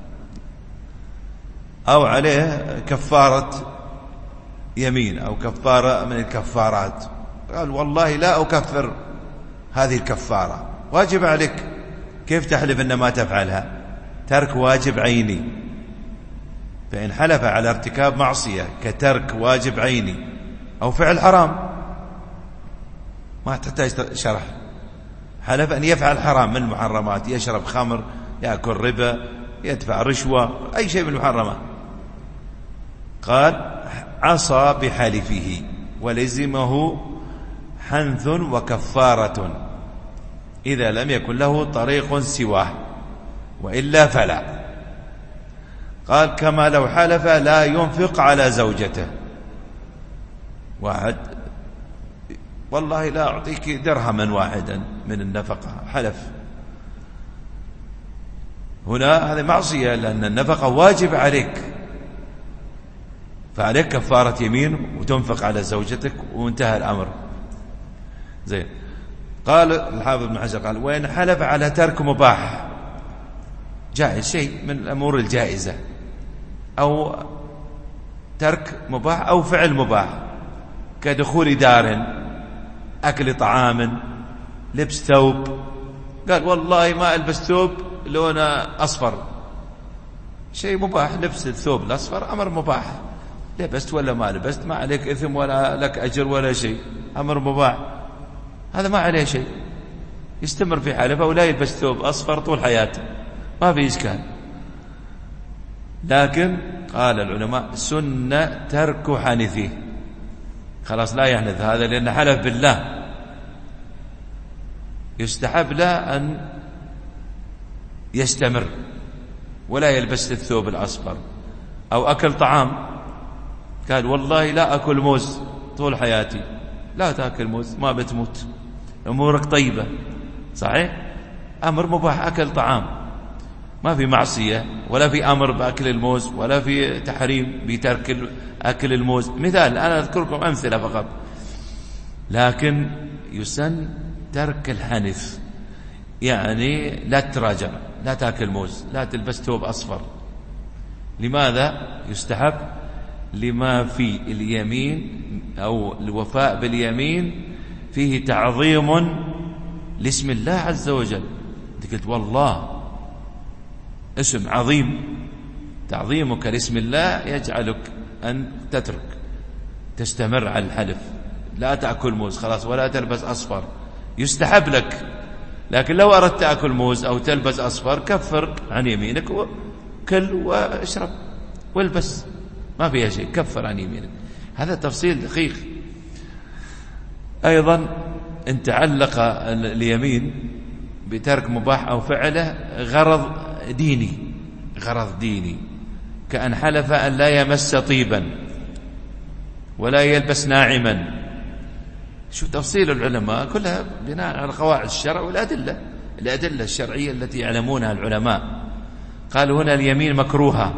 أو عليه كفارة يمين أو كفارة من الكفارات، قال والله لا أكفر هذه الكفارة، واجب عليك، كيف تحلف أن ما تفعلها؟ ترك واجب عيني. فإن حلف على ارتكاب معصية كترك واجب عيني أو فعل حرام، ما تحتاج شرح. حلف أن يفعل حرام من المحرمات، يشرب خمر، يأكل ربا، يدفع رشوة، أي شيء من المحرمات. قال: عصى بحلفه ولزمه حنث وكفارة إذا لم يكن له طريق سواه، وإلا فلا. قال: كما لو حلف لا ينفق على زوجته. واحد والله لا أعطيك درهما واحدا من النفقة، حلف. هنا هذه معصية، لأن النفقة واجب عليك، فعليك كفارة يمين وتنفق على زوجتك وانتهى الأمر. زين. قال الحافظ ابن حجر قال: وإن حلف على ترك مباح، جائز، شيء من الأمور الجائزة، أو ترك مباح أو فعل مباح، كدخول دار، أكل طعام، لبس ثوب. قال والله ما ألبس ثوب لونه أصفر، شيء مباح، لبس الثوب الأصفر أمر مباح، لبست ولا ما لبست ما عليك إثم ولا لك أجر ولا شيء، أمر مباح، هذا ما عليه شيء، يستمر في حلفه ولا يلبس ثوب أصفر طول حياته، ما في إشكال. لكن قال العلماء سنة ترك حنثه، خلاص لا يحنث هذا لأن حلف بالله. يستحب له أن يستمر ولا يلبس الثوب الأصفر. أو أكل طعام، قال والله لا أكل موز طول حياتي، لا تأكل موز ما بتموت، أمورك طيبة، صحيح؟ أمر مباح، أكل طعام، ما في معصية ولا في أمر بأكل الموز ولا في تحريم بترك أكل الموز. مثال، أنا أذكركم أمثلة فقط. لكن يسن ترك الحنث، يعني لا تراجع، لا تأكل موز، لا تلبس ثوب أصفر. لماذا يستحب؟ لما في اليمين أو الوفاء باليمين فيه تعظيم لاسم الله عز وجل. أنت قلت والله اسم عظيم، تعظيمك لاسم الله يجعلك أن تترك، تستمر على الحلف، لا تأكل موز خلاص ولا تلبس أصفر، يستحب لك. لكن لو أردت تأكل موز أو تلبس أصفر كفر عن يمينك وكل واشرب والبس، ما فيها شيء، كفر عن يمينك. هذا تفصيل دقيق. أيضا إن تعلق اليمين بترك مباح أو فعله غرض ديني، غرض ديني، كأن حلف أن لا يمس طيبا ولا يلبس ناعما. شو تفصيل العلماء كلها بناء على قواعد الشرع والأدلة، الأدلة الشرعية التي يعلمونها العلماء. قالوا هنا اليمين مكروهة،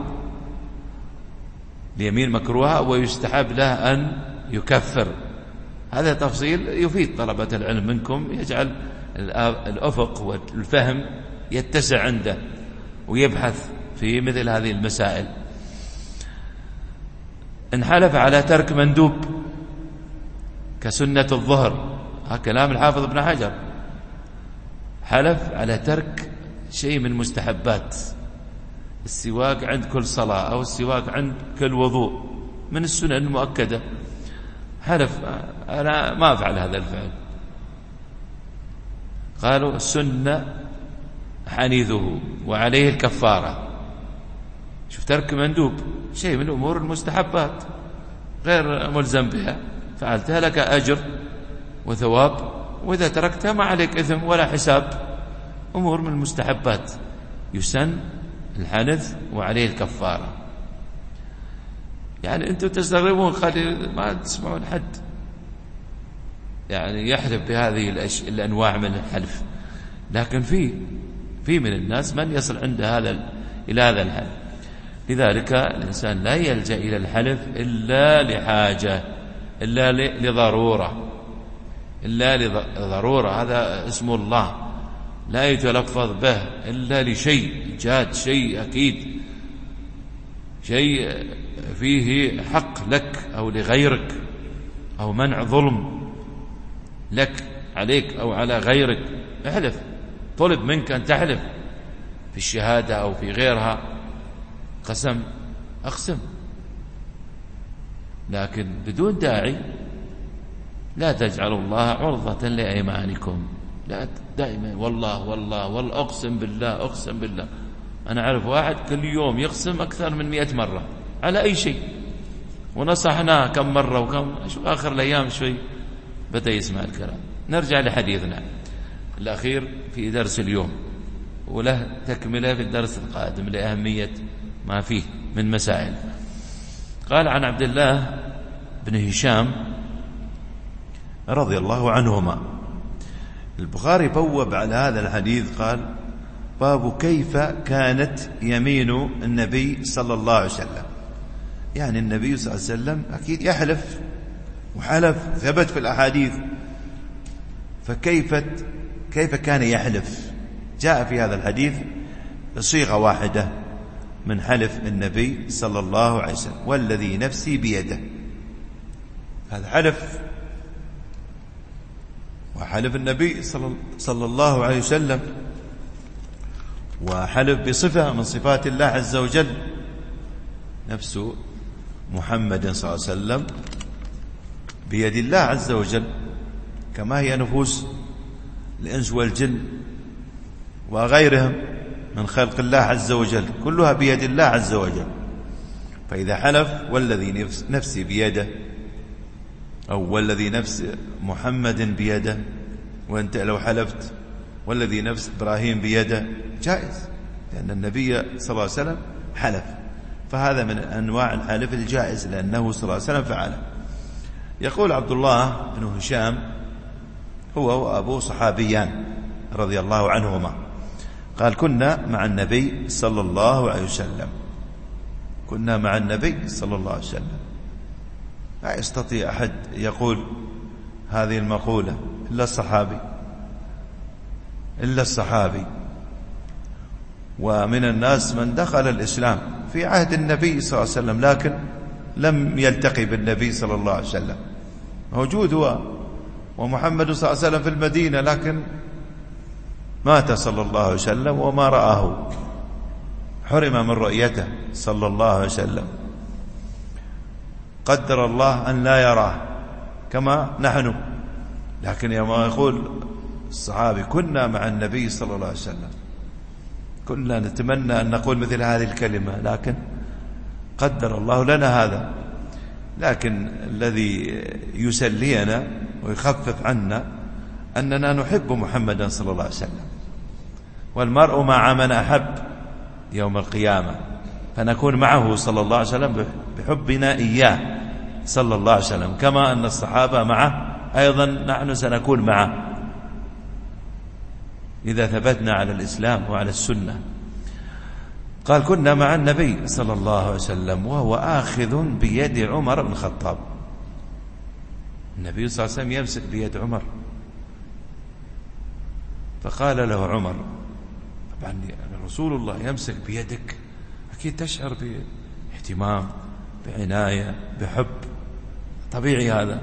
اليمين مكروهة ويستحب له أن يكفر. هذا تفصيل يفيد طلبة العلم منكم، يجعل الأفق والفهم يتسع عنده ويبحث في مثل هذه المسائل. إن حلف على ترك مندوب كسنة الظهر، ها كلام الحافظ ابن حجر، حلف على ترك شيء من مستحبات، السواك عند كل صلاة أو السواك عند كل وضوء من السنن المؤكدة، حلف أنا ما أفعل هذا الفعل، قالوا السنة حنيذه وعليه الكفارة. شوف، ترك مندوب شيء من الأمور المستحبات غير ملزم بها، فعلتها لك أجر وثواب، وإذا تركتها ما عليك إثم ولا حساب، أمور من المستحبات يسن الحنث وعليه الكفارة. يعني أنتم تستغربون قليل ما تسمعون حد يعني يحلف بهذه الأش... الأنواع من الحلف، لكن في في من الناس من يصل عند هذا إلى هذا الحد. لذلك الإنسان لا يلجأ إلى الحلف إلا لحاجة، إلا لضرورة، إلا لضرورة. هذا اسم الله لا يتلفظ به إلا لشيء جاد، شيء أكيد، شيء فيه حق لك أو لغيرك، أو منع ظلم لك عليك أو على غيرك. احلف، طلب منك أن تحلف في الشهادة أو في غيرها، قسم أقسم، لكن بدون داعي. لا تجعلوا الله عرضة لأيمانكم، لا دائما والله والله والله أقسم بالله أقسم بالله. أنا أعرف واحد كل يوم يقسم أكثر من مئة مرة على أي شيء، ونصحناه كم مرة وكم، شو آخر الأيام شوي بدأ يسمع الكلام. نرجع لحديثنا الأخير في درس اليوم، وله تكملة في الدرس القادم لأهمية ما فيه من مسائل. قال عن عبد الله بن هشام رضي الله عنهما، البخاري بوب على هذا الحديث قال: باب كيف كانت يمين النبي صلى الله عليه وسلم. يعني النبي صلى الله عليه وسلم أكيد يحلف، وحلف ثبت في الأحاديث، فكيف كيف كان يحلف؟ جاء في هذا الحديث صيغة واحدة من حلف النبي صلى الله عليه وسلم: والذي نفسي بيده. هذا حلف، وحلف النبي صلى الله عليه وسلم، وحلف بصفة من صفات الله عز وجل، نفس محمد صلى الله عليه وسلم بيد الله عز وجل، كما هي نفوس الإنس والجن وغيرهم من خلق الله عز وجل كلها بيد الله عز وجل. فإذا حلف والذي نفسي بيده، أو والذي نفس محمد بيده، وأنت لو حلفت والذي نفس إبراهيم بيده جائز، لأن النبي صلى الله عليه وسلم حلف، فهذا من أنواع الحلف الجائز لأنه صلى الله عليه وسلم فعله. يقول عبد الله بن هشام هو وأبوه صحابيان رضي الله عنهما، قال كنا مع النبي صلى الله عليه وسلم، كنا مع النبي صلى الله عليه وسلم. لا يستطيع أحد يقول هذه المقولة إلا الصحابي، إلا الصحابي. ومن الناس من دخل الإسلام في عهد النبي صلى الله عليه وسلم لكن لم يلتقي بالنبي صلى الله عليه وسلم، موجود هو ومحمد صلى الله عليه وسلم في المدينة، لكن مات صلى الله عليه وسلم وما رآه، حرم من رؤيته صلى الله عليه وسلم، قدر الله أن لا يراه كما نحن. لكن يوم يقول الصحابي كنا مع النبي صلى الله عليه وسلم، كنا نتمنى أن نقول مثل هذه الكلمة، لكن قدر الله لنا هذا. لكن الذي يسلينا ويخفف عنا أننا نحب محمدا صلى الله عليه وسلم، والمرء مع من أحب يوم القيامة، فنكون معه صلى الله عليه وسلم بحبنا إياه صلى الله عليه وسلم، كما أن الصحابة معه أيضا نحن سنكون معه إذا ثبتنا على الإسلام وعلى السنة. قال كنا مع النبي صلى الله عليه وسلم وهو آخذ بيد عمر بن الخطاب. النبي صلى الله عليه وسلم يمسك بيد عمر، فقال له عمر، طبعا رسول الله يمسك بيدك أكيد تشعر باهتمام، بعناية، بحب، طبيعي هذا.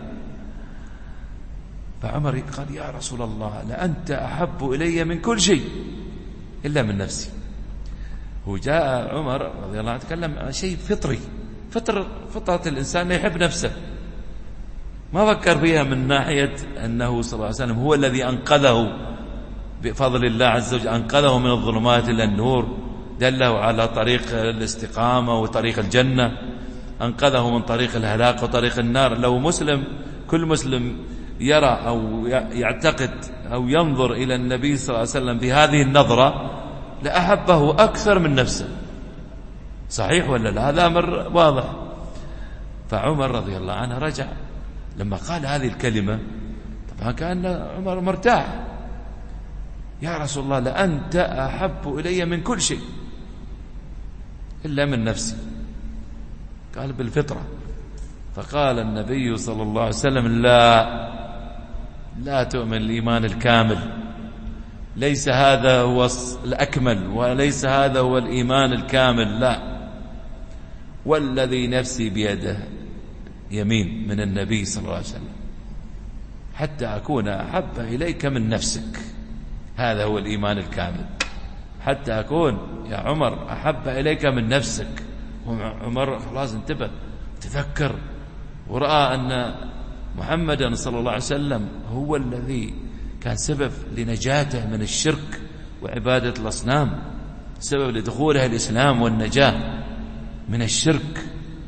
فعمر قال يا رسول الله لأنت أحب إلي من كل شيء إلا من نفسي. هو جاء عمر رضي الله عنه تكلم عن شيء فطري، فطر فطرة الإنسان يحب نفسه، ما فكر فيها من ناحية أنه صلى الله عليه وسلم هو الذي أنقذه بفضل الله عز وجل، أنقذه من الظلمات إلى النور، دله على طريق الاستقامة وطريق الجنة، أنقذه من طريق الهلاك وطريق النار. لو مسلم كل مسلم يرى أو يعتقد أو ينظر إلى النبي صلى الله عليه وسلم بهذه النظرة لأحبه أكثر من نفسه، صحيح ولا لا؟ هذا أمر واضح. فعمر رضي الله عنه رجع لما قال هذه الكلمة، طبعا كأن عمر مرتاح، يا رسول الله لأنت أحب إلي من كل شيء إلا من نفسي. قال بالفطرة. فقال النبي صلى الله عليه وسلم لا لا تؤمن الإيمان الكامل، ليس هذا هو الأكمل وليس هذا هو الإيمان الكامل، لا، والذي نفسي بيده، يمين من النبي صلى الله عليه وسلم، حتى أكون أحب إليك من نفسك، هذا هو الإيمان الكامل، حتى أكون يا عمر أحب إليك من نفسك. عمر خلاص انتبه، تذكر ورأى أن محمدا صلى الله عليه وسلم هو الذي كان سبب لنجاته من الشرك وعبادة الأصنام، سبب لدخوله الإسلام والنجاة من الشرك.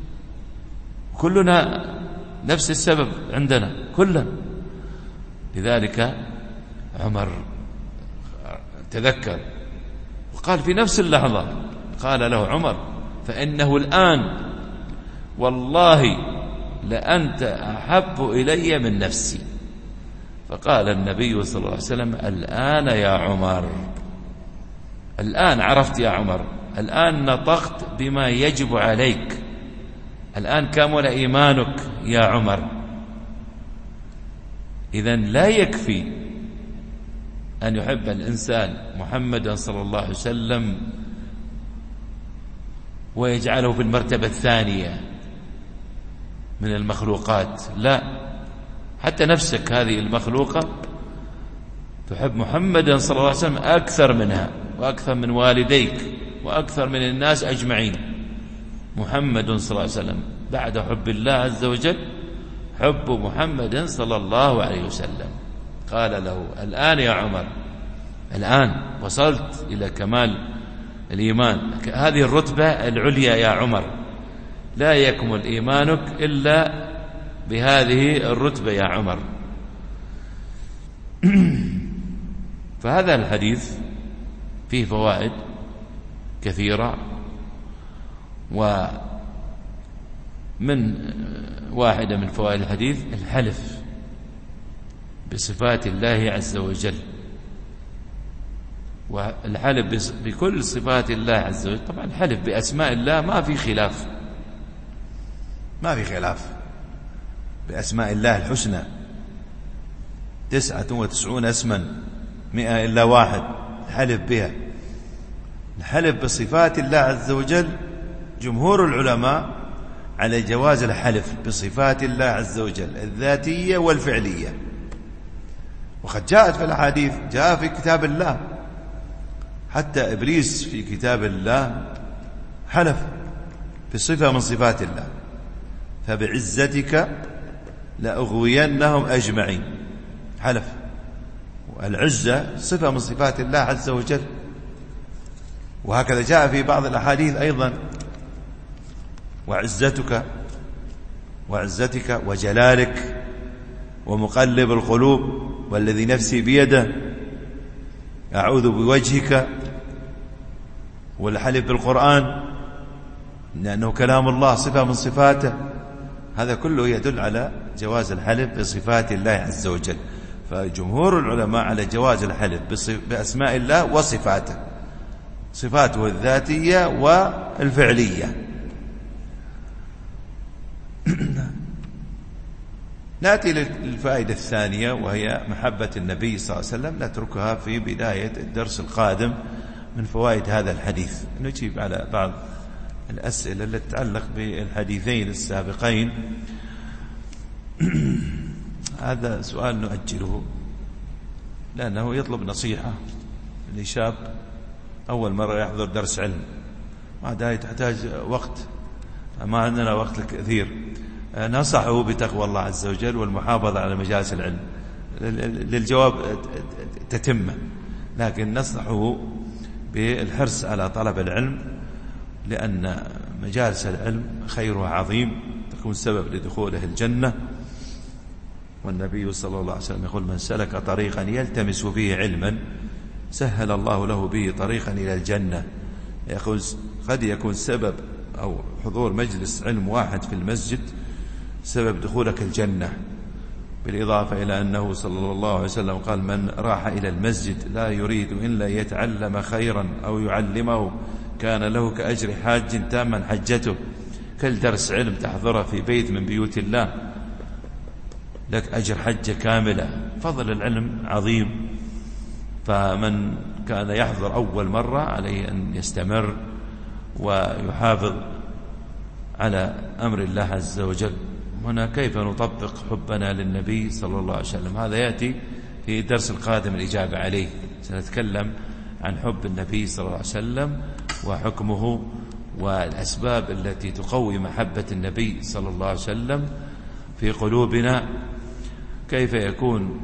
كلنا نفس السبب عندنا كلنا. لذلك عمر تذكر وقال في نفس اللحظة، قال له عمر فإنه الآن والله لأنت أحب إلي من نفسي. فقال النبي صلى الله عليه وسلم الآن يا عمر، الآن عرفت يا عمر، الآن نطقت بما يجب عليك، الآن كمل إيمانك يا عمر. إذن لا يكفي أن يحب الإنسان محمدا صلى الله عليه وسلم ويجعله في المرتبة الثانية من المخلوقات، لا، حتى نفسك هذه المخلوقة تحب محمدا صلى الله عليه وسلم أكثر منها وأكثر من والديك وأكثر من الناس أجمعين. محمد صلى الله عليه وسلم بعد حب الله عز وجل حب محمد صلى الله عليه وسلم. قال له الآن يا عمر، الآن وصلت إلى كمال الإيمان، هذه الرتبة العليا يا عمر، لا يكمل إيمانك إلا بهذه الرتبة يا عمر. فهذا الحديث فيه فوائد كثيرة، من واحدة من فوائد الحديث الحلف بصفات الله عز وجل، والحلف بكل صفات الله عز وجل. طبعا الحلف بأسماء الله ما في خلاف، ما في خلاف بأسماء الله الحسنى، تسعة وتسعون اسما مئة إلا واحد الحلف بها. الحلف بصفات الله عز وجل جمهور العلماء على جواز الحلف بصفات الله عز وجل الذاتية والفعلية، وقد جاءت في الأحاديث، جاء في كتاب الله، حتى إبليس في كتاب الله حلف بصفة من صفات الله، فبعزتك لأغوينهم أجمعين، حلف. والعزة صفة من صفات الله عز وجل. وهكذا جاء في بعض الأحاديث أيضا: وعزتك وعزتك وجلالك ومقلب القلوب والذي نفسي بيده أعوذ بوجهك. والحلف بالقرآن لأنه كلام الله صفة من صفاته، هذا كله يدل على جواز الحلف بصفات الله عز وجل. فجمهور العلماء على جواز الحلف بأسماء الله وصفاته، صفاته الذاتية والفعلية. نأتي للفائدة الثانية، وهي محبة النبي صلى الله عليه وسلم، نتركها في بداية الدرس القادم من فوائد هذا الحديث. نجيب على بعض الأسئلة التي تتعلق بالحديثين السابقين. هذا سؤال نؤجله لأنه يطلب نصيحة لشاب أول مرة يحضر درس علم، هذا تحتاج وقت، ما عندنا وقت كثير. نصحه بتقوى الله عز وجل والمحافظة على مجالس العلم. للجواب تتمه، لكن نصحه بالحرص على طلب العلم، لأن مجالس العلم خيرها عظيم، تكون سبب لدخوله الجنة. والنبي صلى الله عليه وسلم يقول: من سلك طريقا يلتمس فيه علما سهل الله له به طريقا إلى الجنة. يقول قد يكون سبب أو حضور مجلس علم واحد في المسجد سبب دخولك الجنة، بالإضافة إلى أنه صلى الله عليه وسلم قال: من راح إلى المسجد لا يريد إلا يتعلم خيرا أو يعلمه كان له كأجر حاج تاما حجته. كل درس علم تحضره في بيت من بيوت الله لك أجر حجة كاملة. فضل العلم عظيم، فمن كان يحضر أول مرة عليه أن يستمر ويحافظ على أمر الله عز وجل. هنا كيف نطبق حبنا للنبي صلى الله عليه وسلم، هذا يأتي في الدرس القادم الإجابة عليه. سنتكلم عن حب النبي صلى الله عليه وسلم وحكمه والأسباب التي تقوي محبة النبي صلى الله عليه وسلم في قلوبنا. كيف يكون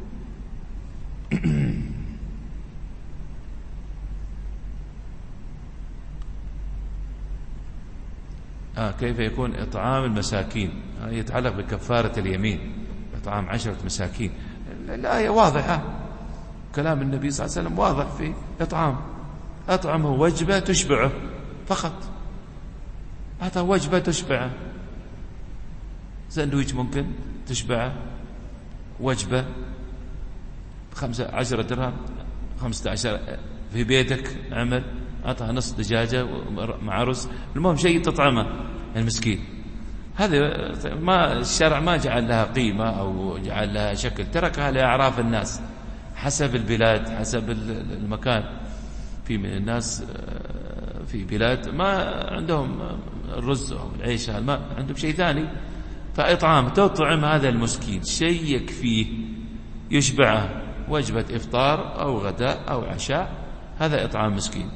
آه كيف يكون إطعام المساكين، آه يتعلق بكفارة اليمين، إطعام عشرة مساكين. الآية واضحة، كلام النبي صلى الله عليه وسلم واضح في إطعام. أطعمه وجبة تشبعه فقط، أعطى وجبة تشبعه. ساندويتش ممكن تشبعه، وجبة خمسة عشر درهم، خمسة عشر في بيتك عمل، أعطها نص دجاجة مع رز، المهم شيء تطعمه المسكين. هذا ما الشرع ما جعل لها قيمة أو جعل لها شكل، تركها لأعراف الناس حسب البلاد حسب المكان. في من الناس في بلاد ما عندهم الرز أو العيش، ما عندهم شيء ثاني، فإطعام تطعم هذا المسكين شيء يكفيه يشبعه، وجبة إفطار أو غداء أو عشاء، هذا إطعام مسكين.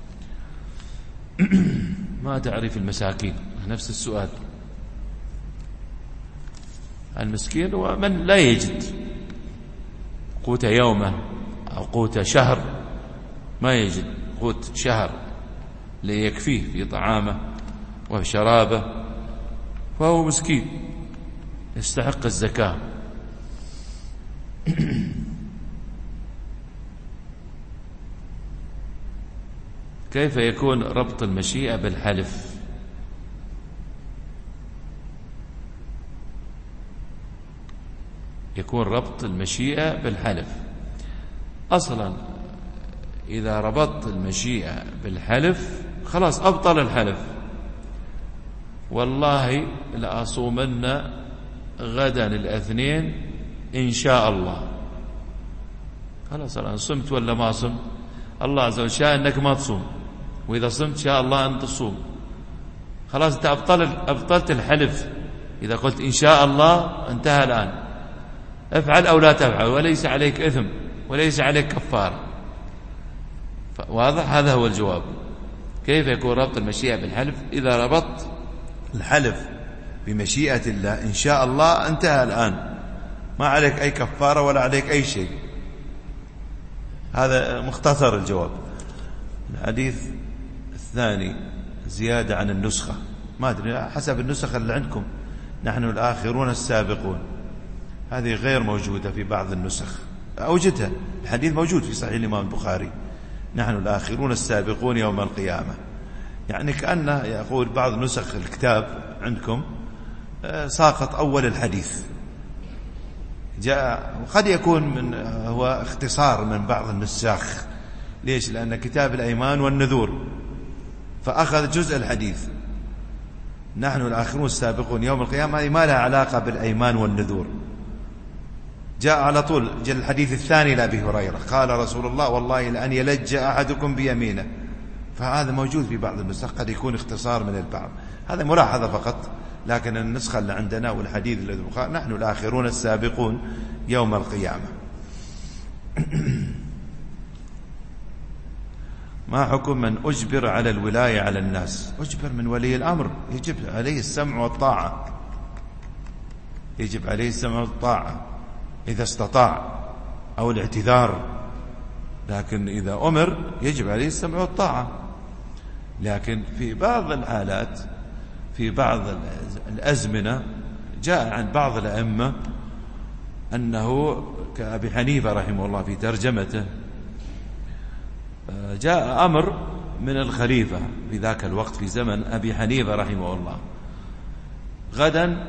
ما تعرف المساكين؟ نفس السؤال. المسكين هو من لا يجد قوت يومه أو قوت شهر، ما يجد قوت شهر ليكفيه في طعامه وشرابه، فهو مسكين يستحق الزكاة. كيف يكون ربط المشيئة بالحلف؟ يكون ربط المشيئة بالحلف. أصلا إذا ربطت المشيئة بالحلف خلاص أبطل الحلف. والله لأصومن غدا الاثنين إن شاء الله. خلاص الآن صمت ولا ما صمت؟ الله عز وجل شاء أنك ما تصوم، وإذا صمت شاء الله أن تصوم. خلاص أنت أبطلت الحلف. إذا قلت إن شاء الله انتهى الآن، افعل أو لا تفعل، وليس عليك إثم وليس عليك كفارة. واضح؟ هذا هو الجواب. كيف يكون ربط المشيئة بالحلف؟ إذا ربطت الحلف بمشيئة الله إن شاء الله انتهى الآن، ما عليك أي كفارة ولا عليك أي شيء. هذا مختصر الجواب. الحديث الثاني زيادة عن النسخة، ما أدري حسب النسخة اللي عندكم. نحن الآخرون السابقون، هذه غير موجودة في بعض النسخ. أوجدها، الحديث موجود في صحيح الإمام البخاري، نحن الآخرون السابقون يوم القيامة. يعني كأنه يقول بعض نسخ الكتاب عندكم ساقط أول الحديث، جاء وقد يكون من هو اختصار من بعض النساخ. ليش؟ لأن كتاب الأيمان والنذور فأخذ جزء الحديث، نحن الآخرون السابقون يوم القيامة، هذه ما لها علاقة بالأيمان والنذور. جاء على طول جاء الحديث الثاني لأبي هريرة قال رسول الله والله لأن يلج أحدكم بيمينه. فهذا موجود في بعض النسخ، قد يكون اختصار من البعض. هذا ملاحظة فقط. لكن النسخة اللي عندنا والحديث الذي قال نحن الآخرون السابقون يوم القيامة. ما حكم من أجبر على الولاية على الناس؟ أجبر من ولي الأمر، يجب عليه السمع والطاعة، يجب عليه السمع والطاعة إذا استطاع، أو الاعتذار. لكن إذا أمر يجب عليه السمع والطاعة. لكن في بعض الحالات في بعض الأزمنة جاء عن بعض الأئمة أنه كأبي حنيفة رحمه الله في ترجمته جاء أمر من الخليفة في ذاك الوقت في زمن أبي حنيفة رحمه الله، غدا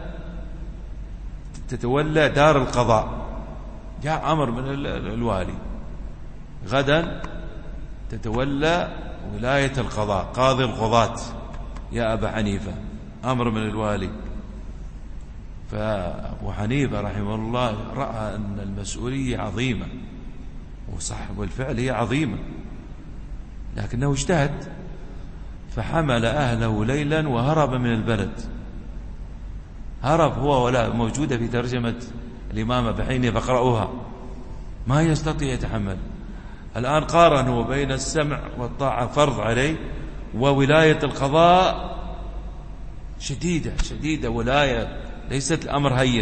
تتولى دار القضاء. جاء أمر من الوالي غدا تتولى ولاية القضاء، قاضي القضاة يا أبا حنيفة، أمر من الوالي. فأبو حنيفة رحمه الله رأى أن المسؤولية عظيمة، وصح والفعل هي عظيمة، لكنه اجتهد فحمل أهله ليلا وهرب من البلد. هرب هو ولا موجودة في ترجمة الإمام أبي حنيفة فقرأوها، ما يستطيع يتحمل. الآن قارنوا بين السمع والطاعة فرض عليه وولاية القضاء شديدة شديدة، ولاية ليست الأمر هين.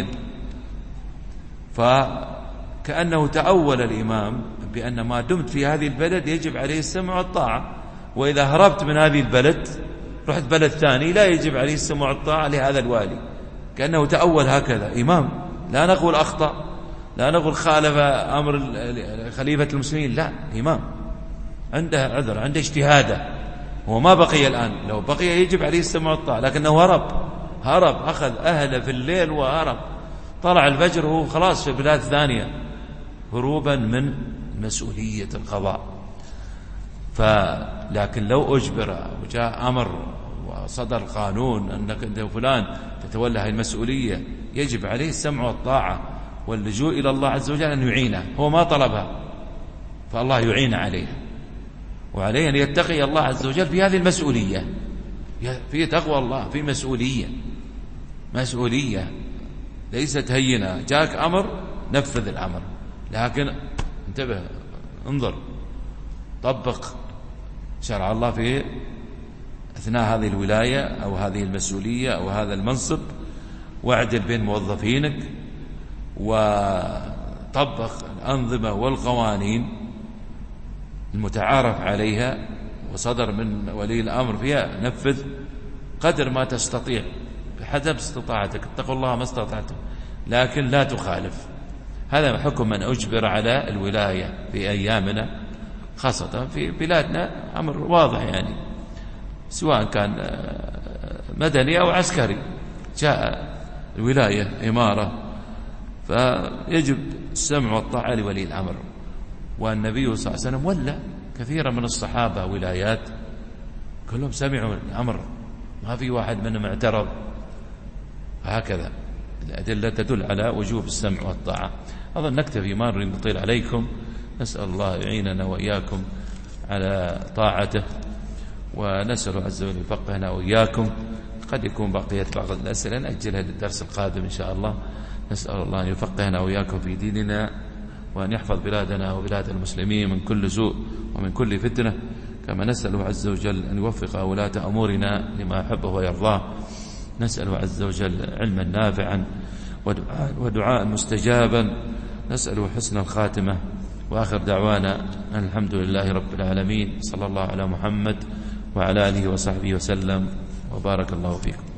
فكأنه تأول الإمام بأن ما دمت في هذه البلد يجب عليه السمع والطاعة، وإذا هربت من هذه البلد رحت بلد ثاني لا يجب عليه السمع والطاعة لهذا الوالي. كأنه تأول هكذا. إمام، لا نقول أخطأ، لا نقول خالف أمر خليفة المسلمين، لا، إمام عنده عذر، عنده اجتهاده، هو ما بقي الآن، لو بقي يجب عليه السمع والطاعة، لكنه هرب هرب أخذ أهله في الليل وهرب، طلع الفجر وهو خلاص في بلاد ثانية، هروبا من مسؤولية القضاء. فلكن لو أجبر وجاء أمر وصدر قانون أنك أنت فلان تتولى هذه المسؤولية، يجب عليه السمع والطاعة واللجوء إلى الله عز وجل أن يعينه. هو ما طلبها فالله يعين عليها، وعليه أن يتقي الله عز وجل في هذه المسؤولية. في تقوى الله، في مسؤولية، مسؤولية ليست هينة. جاك أمر نفذ الأمر، لكن انتبه، انظر، طبق شرع الله في أثناء هذه الولاية أو هذه المسؤولية أو هذا المنصب، واعدل بين موظفينك، وطبق الأنظمة والقوانين المتعارف عليها وصدر من ولي الأمر فيها، نفذ قدر ما تستطيع بحسب استطاعتك، اتقوا الله ما استطعتم، لكن لا تخالف. هذا حكم من أجبر على الولاية في أيامنا، خاصة في بلادنا أمر واضح، يعني سواء كان مدني أو عسكري، جاء الولاية إمارة فيجب السمع والطاعة لولي الأمر. والنبي صلى الله عليه وسلم ولى كثيرا من الصحابة ولايات كلهم سمعوا الأمر، ما في واحد منهم اعترض. هكذا الأدلة تدل على وجوب السمع والطاعة. أظن نكتفي، ما نريد نطيل عليكم. نسأل الله يعيننا وإياكم على طاعته، ونسأل عز وجل يفقهنا وإياكم. قد يكون بقية بعض الأسئلة نأجلها للدرس القادم إن شاء الله. نسأل الله أن يفقهنا وإياكم في ديننا، وأن يحفظ بلادنا وبلاد المسلمين من كل سوء ومن كل فتنة، كما نسأل عز وجل أن يوفق ولاة أمورنا لما يحبه ويرضاه. نسأل عز وجل علما نافعا ودعاء, ودعاء مستجابا. نسأل حسن الخاتمة. وآخر دعوانا أن الحمد لله رب العالمين، صلى الله على محمد وعلى آله وصحبه وسلم، وبارك الله فيكم.